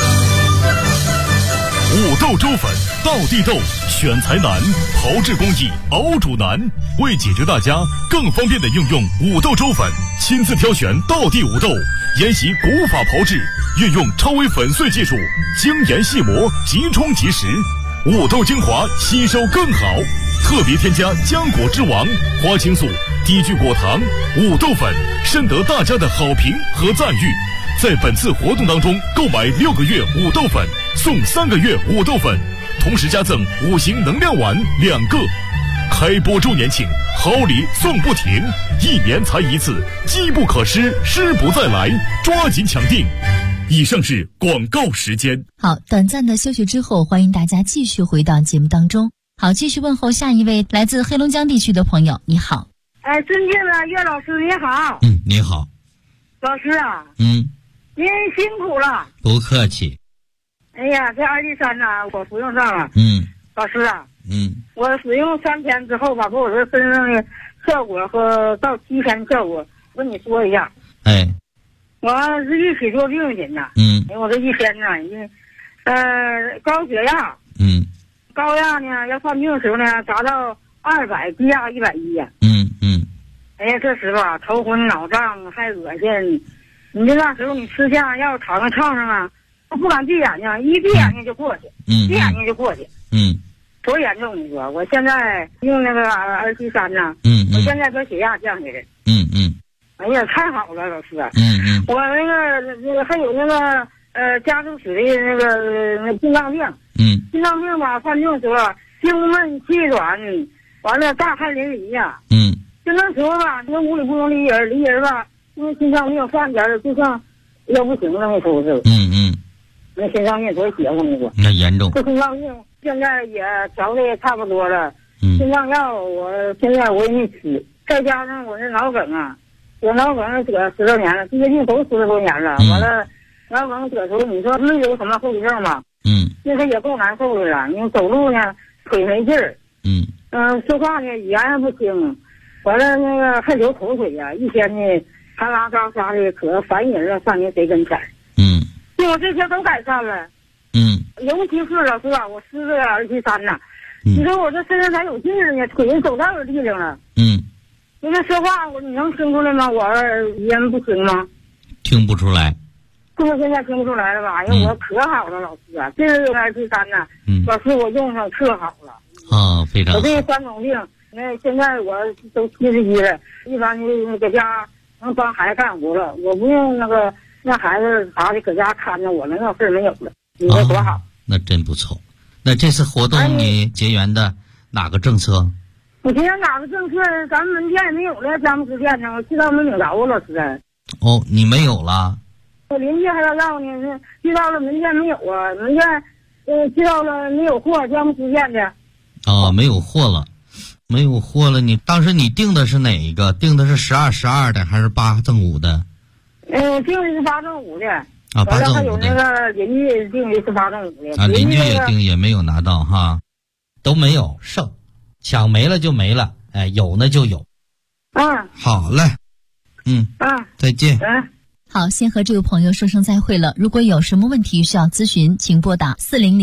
五豆粥粉，道地豆，选材难，炮制工艺，熬煮难。为解决大家更方便的运用五豆粥粉，亲自挑选道地五豆，沿袭古法炮制，运用超微粉碎技术，精研细磨，即冲即食，五豆精华吸收更好。特别添加浆果之王、花青素、低聚果糖、五豆粉，深得大家的好评和赞誉。在本次活动当中，购买6个月五豆粉送3个月五豆粉，同时加赠5行能量丸2个。开播周年庆，好礼送不停，1年才一次，机不可失，失不再来，抓紧抢订。以上是广告时间。 好，短暂的休息之后，欢迎大家继续回到节目当中。好，继续问候下一位来自黑龙江地区的朋友，你好。 尊敬的岳老师你好。 你好。 老师啊。您辛苦了。 不客气。 哎呀，这2G3呢，我服用上了。老师啊。我使用3天之后吧，给我这身上的效果和到7天的效果，我跟你说一下。我是一起做病人呐。因为我这一天呢，因为高血压。高压呢，要犯病的时候呢，达到200，低压110呀。哎呀，这时候啊，头昏脑胀，还恶心。你这那时候你吃下药，躺在炕上啊，我不敢闭眼睛，一闭眼睛就过去，闭眼睛就过去。多严重！你说，我现在用那个2G3呢， 我现在把血压降下来。哎呀，太好了，老师。我那个还有那个家族史的那心脏病。心脏病吧，犯病时候胸闷气短，完了大汗淋漓呀。就那时候吧，那屋里不能离人吧，因为心脏病犯点就像要不行了，那时候是。那心脏病多邪乎那个。 那严重。 这心脏病现在也调的也差不多了。心脏药现在我也没吃，再加上我这脑梗啊。我脑梗得10多年了，这个病都10多年了。完了，脑梗得时候，你说没有什么后遗症吗？那个也够难受的了。你走路呢，腿没劲儿。说话呢，语言还不清。完了那个还流口水呀，一天呢还拉嘎嘎的，可烦人了。上您谁跟前？结果这些都改善了。尤其是老师啊，我吃这个23呐，你说我这身上咋有劲儿呢？腿走道有力量了。你这说话你能听出来吗？我语言不行吗？ 听不出来。 是不是现在听不出来了吧？哎呀，我可好了，老师啊，这个23呐，老师我用上特好了。 非常好。 我这3种病，那现在我都71了，一般就搁家能帮孩子干活了，我不用那孩子啥的搁家看着我了，那事儿没有了。你说多好？ 那真不错。那这次活动你结缘的哪个政策？ 我今天哪个政策？咱们门店也没有了，佳木斯店呢，我去到没领着啊，老师。 你没有了？ 我邻居还要要呢，去到了门店没有啊，门店去到了没有货，佳木斯店的。 没有货了，没有货了。你当时你订的是哪一个？订的是12的还是8正5的？ 订的是8正5的。 8正5的。 还有那个邻居订的是8正5的。 邻居也订也没有拿到哈，都没有剩。抢没了就没了，有呢就有。好嘞，再见。 好，先和这位朋友说声再会了。如果有什么问题需要咨询，请拨打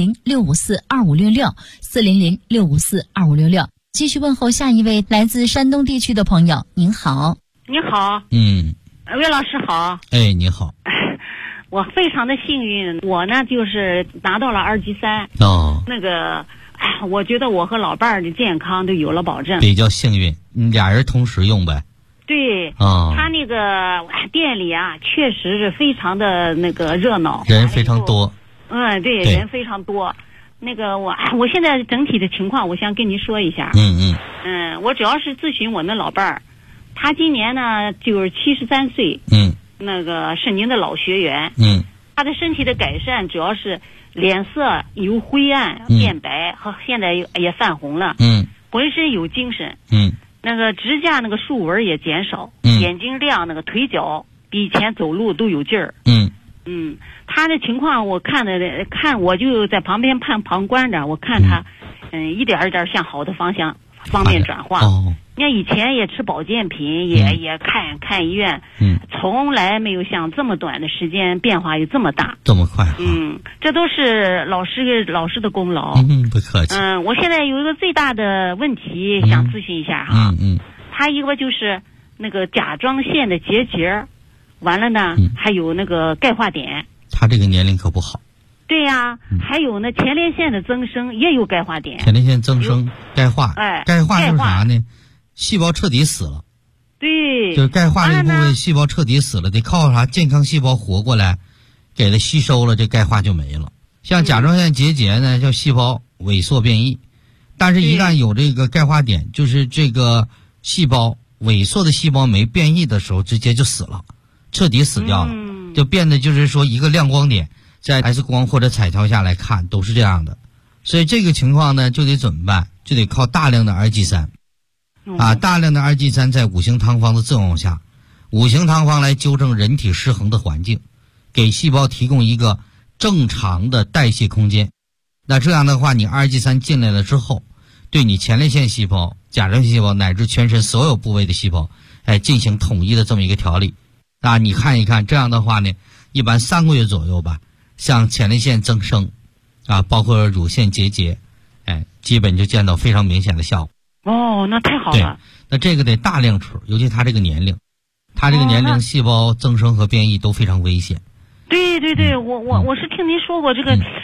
400-654-2566，400-654-2566。继续问候下一位来自山东地区的朋友，您好。 你好。魏老师好。 你好。 我非常的幸运，我呢就是拿到了2级3。那个。我觉得我和老伴儿的健康都有了保证， 比较幸运，俩人同时用呗。 对，他那个店里啊，确实是非常的那个热闹， 人非常多。 对，人非常多。那个我现在整体的情况，我想跟您说一下。我主要是咨询我那老伴儿，他今年呢就是73岁。那个是您的老学员。他的身体的改善主要是。脸色由灰暗变白，和现在也泛红了。浑身有精神。那个指甲那个竖纹也减少。眼睛亮，那个腿脚比以前走路都有劲儿。他的情况我看我就在旁边旁观着，我看他一点一点向好的方面转化。你看以前也吃保健品，也看医院，从来没有像这么短的时间变化有这么大， 这么快。 这都是老师的功劳。 不客气。 我现在有一个最大的问题想咨询一下哈。他一个就是那个甲状腺的结节，完了呢，还有那个钙化点。 他这个年龄可不好。 对呀，还有呢，前列腺的增生也有钙化点。 前列腺增生，钙化。钙化是啥呢？细胞彻底死了。 对， 就是钙化这个部位细胞彻底死了，得靠啥健康细胞活过来，给它吸收了，这钙化就没了。像甲状腺结节呢，叫细胞萎缩变异，但是一旦有这个钙化点，就是这个细胞萎缩的细胞没变异的时候，直接就死了，彻底死掉了，就变得就是说一个亮光点，在 X 光或者彩超下来看都是这样的。所以这个情况呢，就得怎么办？就得靠大量的2G3。大量的2G3在五行汤方的作用下，五行汤方来纠正人体失衡的环境，给细胞提供一个正常的代谢空间。那这样的话，你2G3进来了之后，对你前列腺细胞、甲状腺细胞乃至全身所有部位的细胞，进行统一的这么一个调理。你看一看，这样的话呢，一般3个月左右吧，像前列腺增生，包括乳腺结节，基本就见到非常明显的效果。 那太好了。 对，那这个得大量吃，尤其他这个年龄，他这个年龄细胞增生和变异都非常危险。 对，我是听您说过这个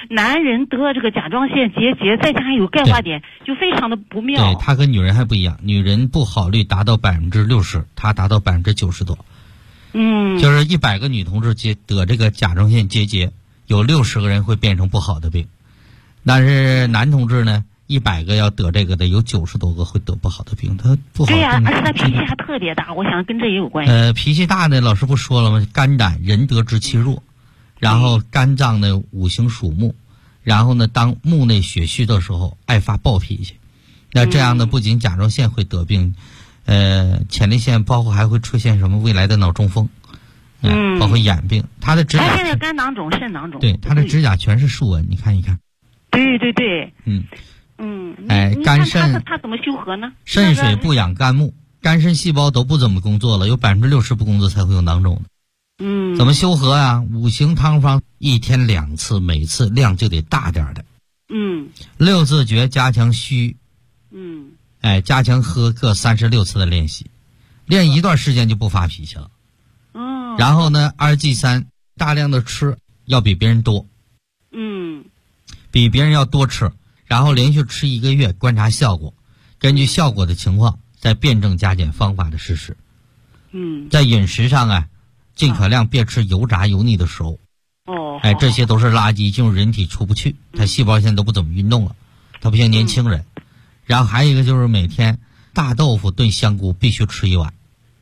男人得这个甲状腺结节，再加上有钙化点，就非常的不妙。 对，他跟女人还不一样，女人不好率达到60%，他达到90%多。就是100个女同志得这个甲状腺结节，有60个人会变成不好的病，但是男同志呢，100个要得这个的，有90多个会得不好的病，他不好。 对呀，而且他脾气还特别大，我想跟这也有关系。 脾气大的老师不说了吗？肝胆仁德之气弱，然后肝脏的五行属木，然后呢，当木内血虚的时候，爱发暴脾气。那这样呢，不仅甲状腺会得病，前列腺包括还会出现什么未来的脑中风，包括眼病。他的指甲现在肝囊肿、肾囊肿， 对，他的指甲全是竖纹，你看一看。 对对对， 肝肾他怎么修和呢？ 肾水不养肝木，肝肾细胞都不怎么工作了，有60%不工作才会有囊肿的。怎么修和啊？五行汤方1天2次，每次量就得大点的。6字诀加强虚，加强喝各36次的练习，练一段时间就不发脾气了。然后呢，2G3大量的吃，要比别人多。比别人要多吃，然后连续吃1个月，观察效果，根据效果的情况再辩证加减方法的实施。在饮食上啊，尽可量别吃油炸油腻的食物。这些都是垃圾，进入人体出不去，他细胞现在都不怎么运动了，他不像年轻人。然后还有一个就是每天大豆腐炖香菇必须吃1碗。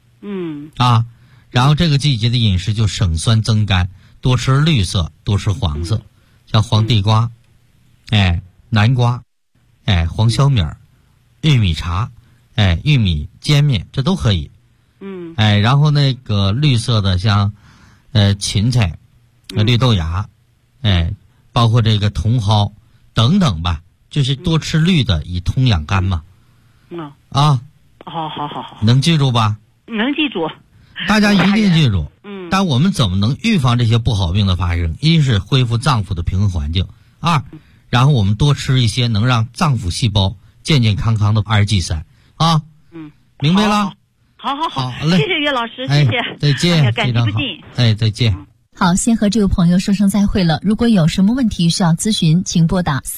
然后这个季节的饮食就省酸增甘，多吃绿色，多吃黄色，像黄地瓜。南瓜，黄小米儿，玉米茶，玉米煎面，这都可以。然后那个绿色的像芹菜，绿豆芽，包括这个茼蒿等等吧，就是多吃绿的，以通养肝嘛。好，能记住吧？ 能记住。 大家一定记住。但我们怎么能预防这些不好病的发生？一是恢复脏腑的平衡环境，二然后我们多吃一些能让脏腑细胞健健康康的2G3啊。明白了。 好嘞，谢谢岳老师，谢谢， 再见， 感激不尽。 再见。 好，先和这位朋友说声再会了。如果有什么问题需要咨询，请拨打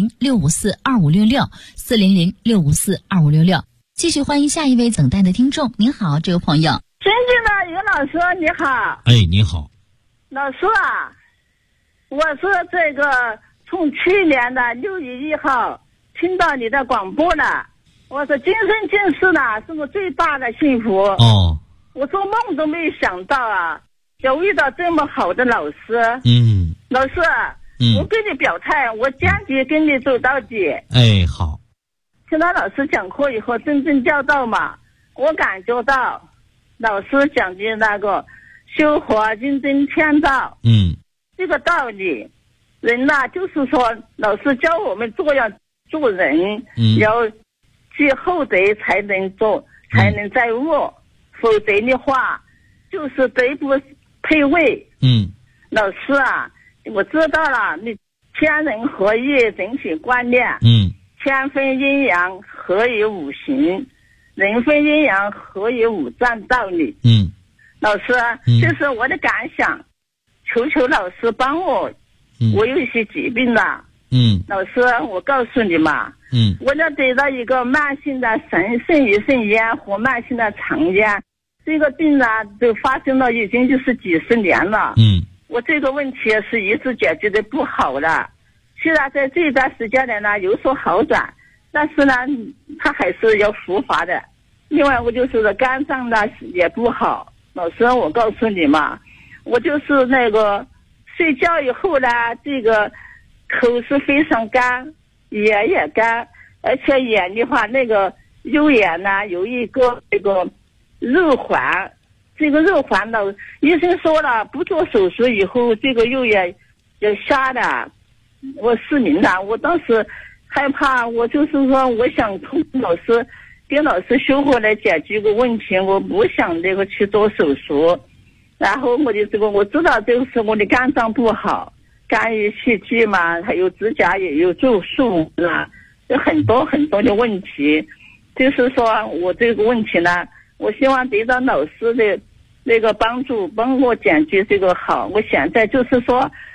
400-654-2566，400-654-2566。继续欢迎下一位等待的听众。您好，这位朋友。 尊敬的岳老师，你好。 你好。 老师啊，我是这个从去年的6月1号听到你的广播了，我说今生今世呢是我最大的幸福。我做梦都没想到啊，有遇到这么好的老师。老师，我跟你表态，我坚决跟你走到底。 好。 听到老师讲课以后，真正教导嘛，我感觉到老师讲的那个修和认真天道，这个道理，人呐，就是说老师教我们做人，要积厚德才能做，才能在握，否则的话就是德不配位。老师啊，我知道了，你天人合一整体观念，天分阴阳合于五行，人分阴阳合于五脏道理。老师，这是我的感想，求老师帮我，我有一些疾病了。老师，我告诉你嘛，我要得到一个慢性的肾盂肾炎和慢性的肠炎，这个病呢都发生了已经就是几十年了。我这个问题是一直解决的不好了，虽然在这段时间内呢有所好转，但是呢它还是要复发的。另外我就是肝脏呢也不好。老师，我告诉你嘛，我就是那个睡觉以后呢，这个口是非常干，眼也干，而且眼的话，那个右眼呢有一个这个肉环，这个肉环呢，医生说了，不做手术以后，这个右眼要瞎的，我失明了。我当时害怕，我就是说，我想通跟老师修和来解决个问题，我不想这个去做手术。然后我的这个我知道这个是我的肝脏不好，肝郁气滞嘛，还有指甲也有皱数啊，有很多的问题。就是说我这个问题呢，我希望得到老师的那个帮助，帮我解决这个好。我现在就是说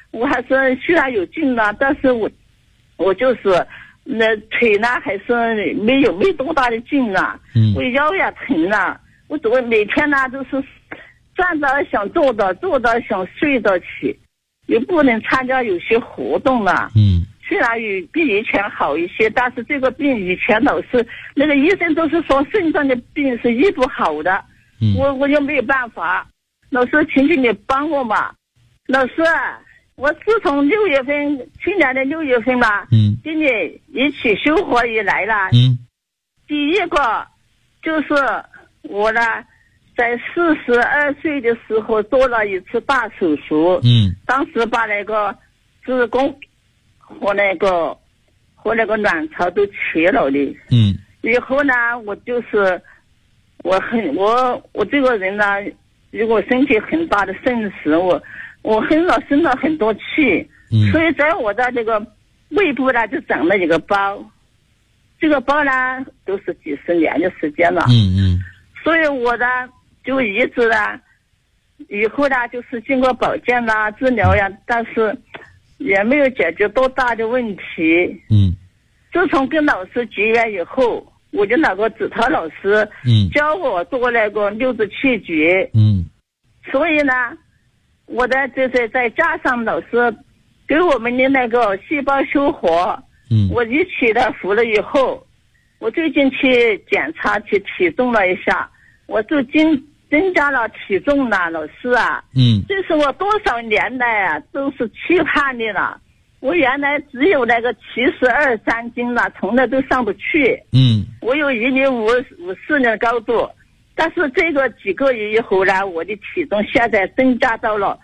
我还是虽然有劲了，但是我就是那腿呢还是没多大的劲了，我腰也疼了，我每天呢都是站着想坐着，坐着想睡着起，又不能参加有些活动了。虽然比以前好一些，但是这个病以前老是那个医生都是说肾脏的病是医不好的，我又没有办法。老师，请你帮我吧。老师，我自从去年的6月份吧，跟你一起修活以来了。第一个就是我呢，在42岁的时候做了一次大手术，当时把那个子宫和那个卵巢都切了的。以后呢，我就是我这个人呢，如果身体很大的肾石，我生了很多气，所以在我的这个胃部呢就长了一个包，这个包呢都是几十年的时间了。所以我呢就一直呢，以后呢就是经过保健啦、治疗呀，但是也没有解决多大的问题。自从跟老师结缘以后，我就那个指导老师教我做那个6字气诀。所以呢，我的就是再加上老师给我们的那个细胞修活，我一起的服了以后，我最近去检查去体重了一下，我就增加了体重了。老师啊，这是我多少年来啊都是期盼的了。我原来只有那个72、3斤了，从来都上不去。我有1米54的高度，但是这个几个月以后呢，我的体重现在增加到了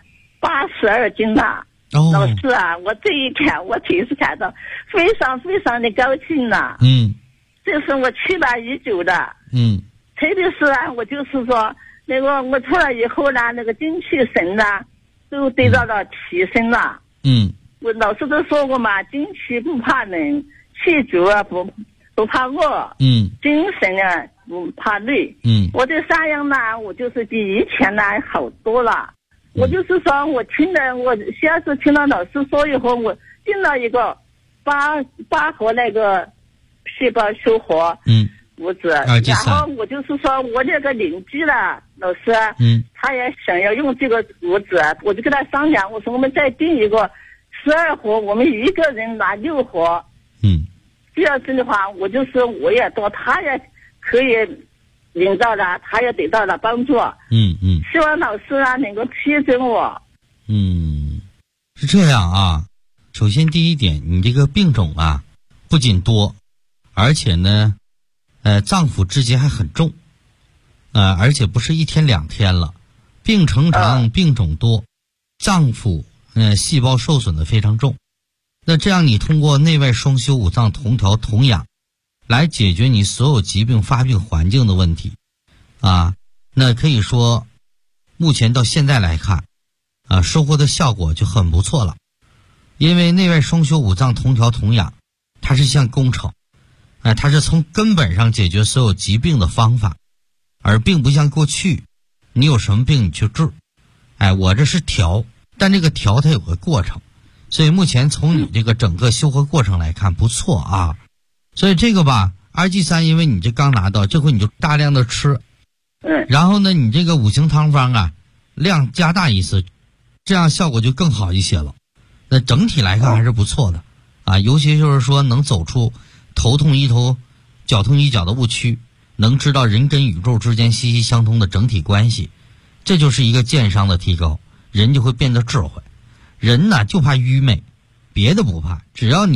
82斤了。老师啊，我这一天我挺是感到非常非常的高兴了。这是我期待已久的。特别是啊，我就是说那个我出来以后呢，那个精气神呢都得到了提升了。我老师都说过嘛，精气不怕冷，气足啊不怕饿，精神啊不怕累。我这3样呢，我就是比以前呢好多了。我就是说我先是听了老师说以后，我订了一个8盒那个细胞修活物质，然后我就是说我那个邻居了老师，他也想要用这个物质，我就跟他商量，我说我们再订一个12盒，我们一个人拿6盒。这样子的话，我也多，他也可以领到了，他也得到了帮助。希望老师啊能够批准我。 是这样啊。首先第一点，你这个病种啊不仅多，而且呢脏腑之结还很重，而且不是1天2天了，病程长，病种多，脏腑细胞受损的非常重。那这样你通过内外双修5脏同调同养来解决你所有疾病发病环境的问题啊，那可以说目前到现在来看收获的效果就很不错了。因为内外双修5脏同调同养，它是项工程，它是从根本上解决所有疾病的方法，而并不像过去你有什么病你去治，我这是调，但这个调它有个过程，所以目前从你这个整个修活过程来看不错啊。所以这个吧 RG3 因为你这刚拿到，这回你就大量的吃，然后呢你这个5行汤方啊量加大一次，这样效果就更好一些了。那整体来看还是不错的啊，尤其就是说能走出头痛医头脚痛医脚的误区，能知道人跟宇宙之间息息相通的整体关系，这就是一个健商的提高，人就会变得智慧。人呢就怕愚昧，别的不怕，只要你